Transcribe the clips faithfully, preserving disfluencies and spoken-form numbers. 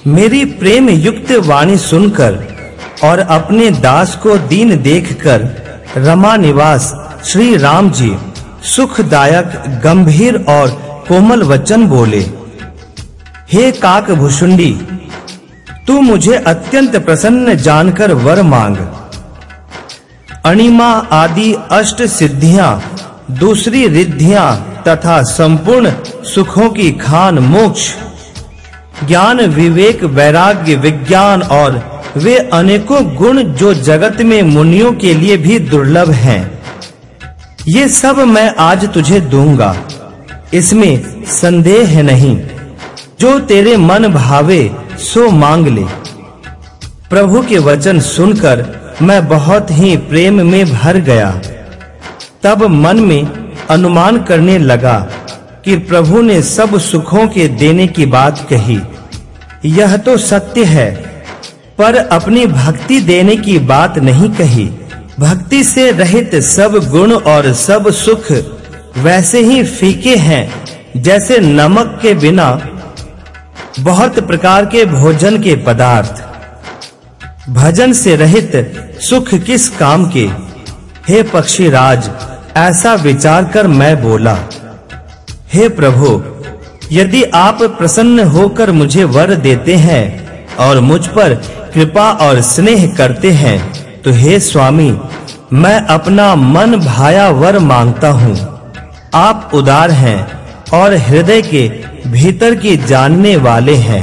मेरी प्रेम युक्त वाणी सुनकर और अपने दास को दीन देखकर रमा निवास श्री राम जी सुखदायक गंभीर और कोमल वचन बोले। हे काकभुषुंडी, तू मुझे अत्यंत प्रसन्न जानकर वर मांग। अणिमा आदि अष्ट सिद्धियां, दूसरी रिद्धियां तथा संपूर्ण सुखों की खान मोक्ष, ज्ञान विवेक वैराग्य विज्ञान और वे अनेकों गुण जो जगत में मुनियों के लिए भी दुर्लभ हैं, ये सब मैं आज तुझे दूंगा, इसमें संदेह नहीं। जो तेरे मन भावे सो मांग ले। प्रभु के वचन सुनकर मैं बहुत ही प्रेम में भर गया। तब मन में अनुमान करने लगा कि प्रभु ने सब सुखों के देने की बात कही, यह तो सत्य है, पर अपनी भक्ति देने की बात नहीं कही। भक्ति से रहित सब गुण और सब सुख वैसे ही फीके हैं जैसे नमक के बिना बहुत प्रकार के भोजन के पदार्थ। भजन से रहित सुख किस काम के। हे पक्षीराज, ऐसा विचार कर मैं बोला, हे प्रभु, यदि आप प्रसन्न होकर मुझे वर देते हैं और मुझ पर कृपा और स्नेह करते हैं, तो हे स्वामी, मैं अपना मन भाया वर मांगता हूँ। आप उदार हैं और हृदय के भीतर की जानने वाले हैं।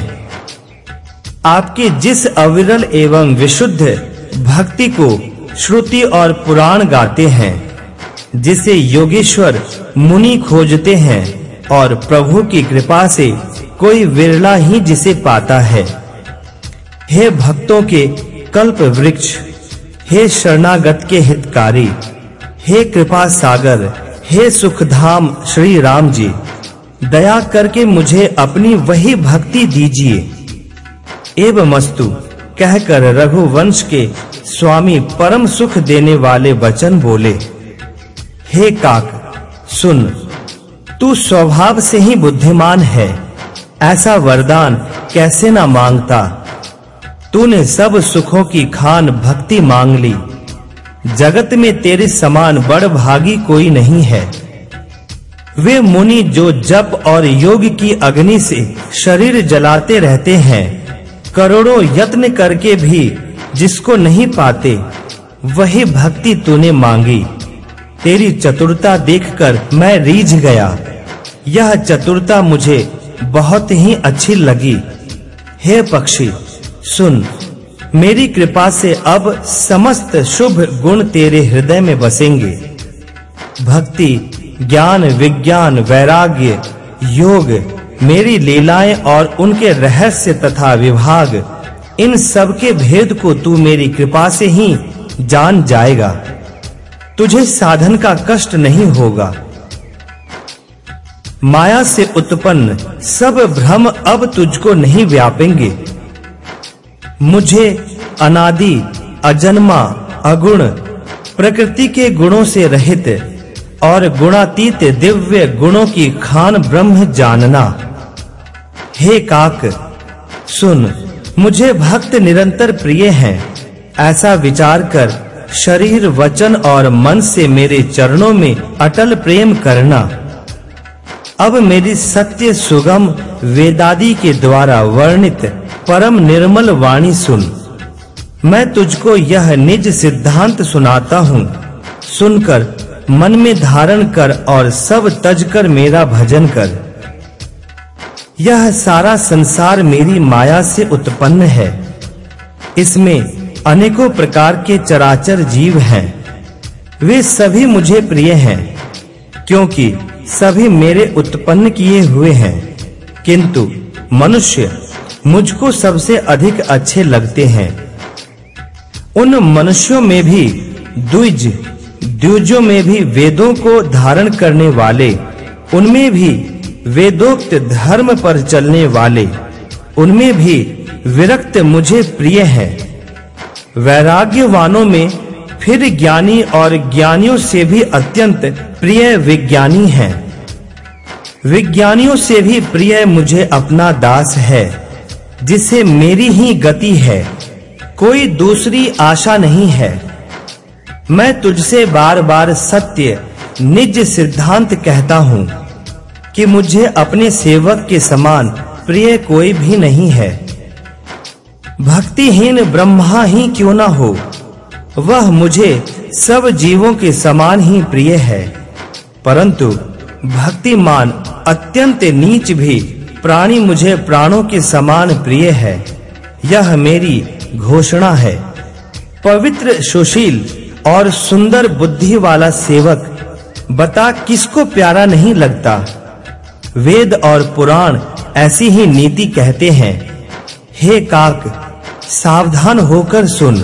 आपकी जिस अविरल एवं विशुद्ध भक्ति को श्रुति और पुराण गाते हैं, जिसे योगेश्वर मुनि खोजते हैं और प्रभु की कृपा से कोई विरला ही जिसे पाता है। हे भक्तों के कल्प वृक्ष, हे शरणागत के हितकारी, हे कृपा सागर, हे सुखधाम श्री राम जी, दया करके मुझे अपनी वही भक्ति दीजिए। एवमस्तु कहकर रघुवंश के स्वामी परम सुख देने वाले वचन बोले। हे काक, सुन, तू स्वभाव से ही बुद्धिमान है, ऐसा वरदान कैसे ना मांगता। तूने सब सुखों की खान भक्ति मांग ली। जगत में तेरे समान बड़ भागी कोई नहीं है। वे मुनि जो जप और योग की अग्नि से शरीर जलाते रहते हैं, करोड़ों यत्न करके भी जिसको नहीं पाते, वही भक्ति तूने मांगी। तेरी चतुरता देखकर मैं रीझ गया। यह चतुरता मुझे बहुत ही अच्छी लगी। हे पक्षी, सुन, मेरी कृपा से अब समस्त शुभ गुण तेरे हृदय में बसेंगे। भक्ति, ज्ञान, विज्ञान, वैराग्य, योग, मेरी लीलाएं और उनके रहस्य तथा विभाग, इन सब के भेद को तू मेरी कृपा से ही जान जाएगा। तुझे साधन का कष्ट नहीं होगा। माया से उत्पन्न सब भ्रम अब तुझको नहीं व्यापेंगे। मुझे अनादि, अजन्मा, अगुण, प्रकृति के गुणों से रहित और गुणातीत दिव्य गुणों की खान ब्रह्म जानना। हे काक, सुन, मुझे भक्त निरंतर प्रिय हैं, ऐसा विचार कर शरीर, वचन और मन से मेरे चरणों में अटल प्रेम करना। अब मेरी सत्य सुगम वेदादि के द्वारा वर्णित परम निर्मल वाणी सुन। मैं तुझको यह निज सिद्धांत सुनाता हूँ। सुनकर मन में धारण कर और सब तज कर मेरा भजन कर। यह सारा संसार मेरी माया से उत्पन्न है। इसमें अनेकों प्रकार के चराचर जीव हैं। वे सभी मुझे प्रिय हैं, क्योंकि सभी मेरे उत्पन्न किए हुए हैं। किंतु मनुष्य मुझको सबसे अधिक अच्छे लगते हैं। उन मनुष्यों में भी द्विज, द्विजों में भी वेदों को धारण करने वाले, उनमें भी वेदोक्त धर्म पर चलने वाले, उनमें भी विरक्त मुझे प्रिय हैं। वैराग्यवानों में फिर ज्ञानी और ज्ञानियों से भी अत्यंत प्रिय विज्ञानी हैं। विज्ञानियों से भी प्रिय मुझे अपना दास है, जिसे मेरी ही गति है, कोई दूसरी आशा नहीं है। मैं तुझसे बार-बार सत्य निज सिद्धांत कहता हूँ कि मुझे अपने सेवक के समान प्रिय कोई भी नहीं है। भक्तिहीन ब्रह्मा ही क्यों ना हो, वह मुझे सब जीवों के समान ही प्रिय है, परंतु भक्तिमान अत्यंत नीच भी प्राणी मुझे प्राणों के समान प्रिय है। यह मेरी घोषणा है। पवित्र, सुशील और सुंदर बुद्धि वाला सेवक बता किसको प्यारा नहीं लगता। वेद और पुराण ऐसी ही नीति कहते हैं। हे काक, सावधान होकर सुन।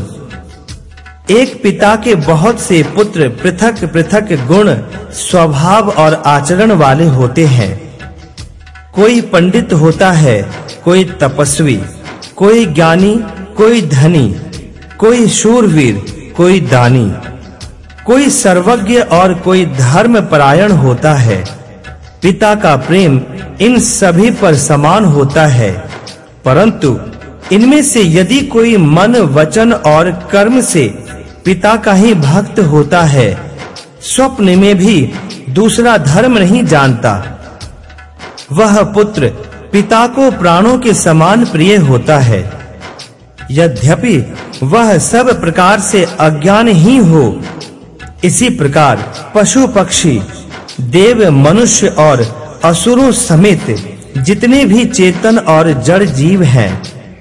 एक पिता के बहुत से पुत्र पृथक-पृथक गुण, स्वभाव और आचरण वाले होते हैं। कोई पंडित होता है, कोई तपस्वी, कोई ज्ञानी, कोई धनी, कोई शूरवीर, कोई दानी, कोई सर्वज्ञ और कोई धर्मपरायण होता है। पिता का प्रेम इन सभी पर समान होता है, परंतु इनमें से यदि कोई मन, वचन और कर्म से पिता का ही भक्त होता है, स्वप्न में भी दूसरा धर्म नहीं जानता, वह पुत्र पिता को प्राणों के समान प्रिय होता है। यद्यपि वह सब प्रकार से अज्ञान ही हो। इसी प्रकार पशु, पक्षी, देव, मनुष्य और असुरों समेत जितने भी चेतन और जड़ जीव हैं,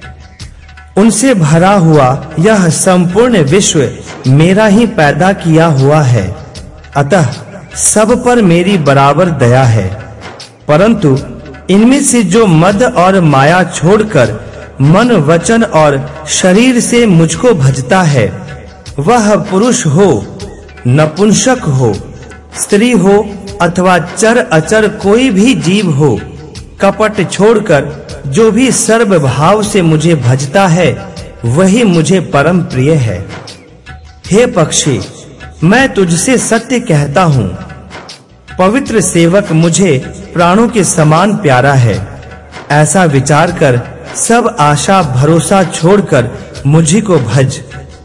उनसे भरा हुआ यह संपूर्ण विश्व मेरा ही पैदा किया हुआ है। अतः सब पर मेरी बराबर दया है, परंतु इनमें से जो मद और माया छोड़कर मन, वचन और शरीर से मुझको भजता है, वह पुरुष हो, नपुंसक हो, स्त्री हो अथवा चर अचर कोई भी जीव हो, कपट छोड़कर जो भी सर्व भाव से मुझे भजता है, वही मुझे परम प्रिय है। हे पक्षी, मैं तुझसे सत्य कहता हूँ, पवित्र सेवक मुझे प्राणों के समान प्यारा है। ऐसा विचार कर सब आशा भरोसा छोड़कर मुझी को भज।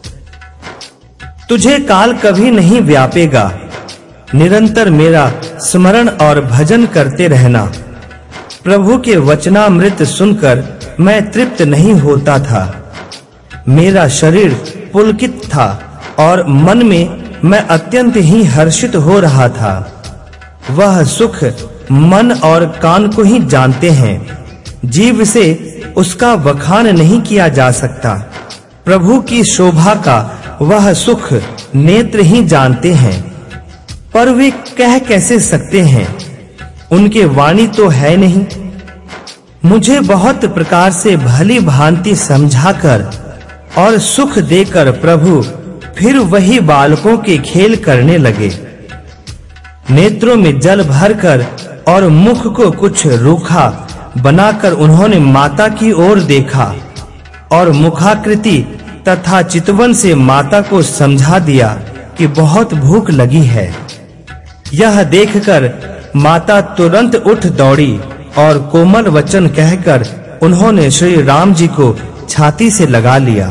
तुझे काल कभी नहीं व्यापेगा। निरंतर मेरा स्मरण और भजन करते रहना। प्रभु के वचनामृत सुनकर मैं तृप्त नहीं होता था। मेरा शरीर पुलकित था और मन में मैं अत्यंत ही हर्षित हो रहा था। वह सुख मन और कान को ही जानते हैं, जीव से उसका वखान नहीं किया जा सकता। प्रभु की शोभा का वह सुख नेत्र ही जानते हैं, पर वे कह कैसे सकते हैं, उनके वाणी तो है नहीं। मुझे बहुत प्रकार से भली भांति समझाकर और सुख देकर प्रभु फिर वही बालकों के खेल करने लगे। नेत्रों में जल भरकर और मुख को कुछ रूखा बनाकर उन्होंने माता की ओर देखा और मुखाकृति तथा चितवन से माता को समझा दिया कि बहुत भूख लगी है। यह देखकर माता तुरंत उठ दौड़ी और कोमल वचन कहकर उन्होंने श्री राम जी को छाती से लगा लिया।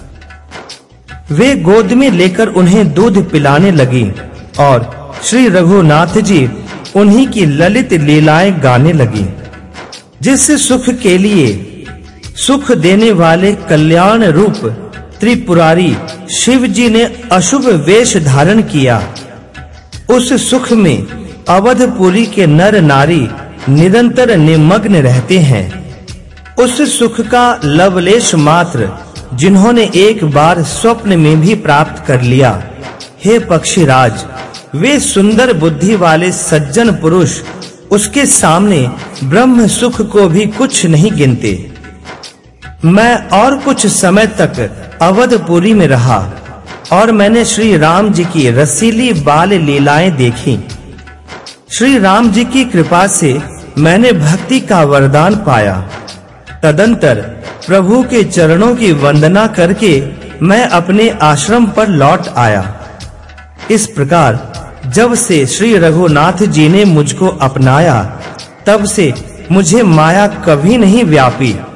वे गोद में लेकर उन्हें दूध पिलाने लगी और श्री रघुनाथ जी उन्हीं की ललित लीलाएं गाने लगी। जिस सुख के लिए सुख देने वाले कल्याण रूप त्रिपुरारी शिव जी ने अशुभ वेश धारण किया, उस सुख में अवधपुरी के नर नारी निरंतर निमग्न रहते हैं। उस सुख का लवलेश मात्र जिन्होंने एक बार स्वप्न में भी प्राप्त कर लिया, हे पक्षीराज, वे सुंदर बुद्धि वाले सज्जन पुरुष उसके सामने ब्रह्म सुख को भी कुछ नहीं गिनते। मैं और कुछ समय तक अवधपुरी में रहा और मैंने श्री राम जी की रसीली बाल लीलाएं देखी। श्री राम जी की कृपा से मैंने भक्ति का वरदान पाया। तदंतर प्रभु के चरणों की वंदना करके मैं अपने आश्रम पर लौट आया। इस प्रकार जब से श्री रघुनाथ जी ने मुझको अपनाया, तब से मुझे माया कभी नहीं व्यापी।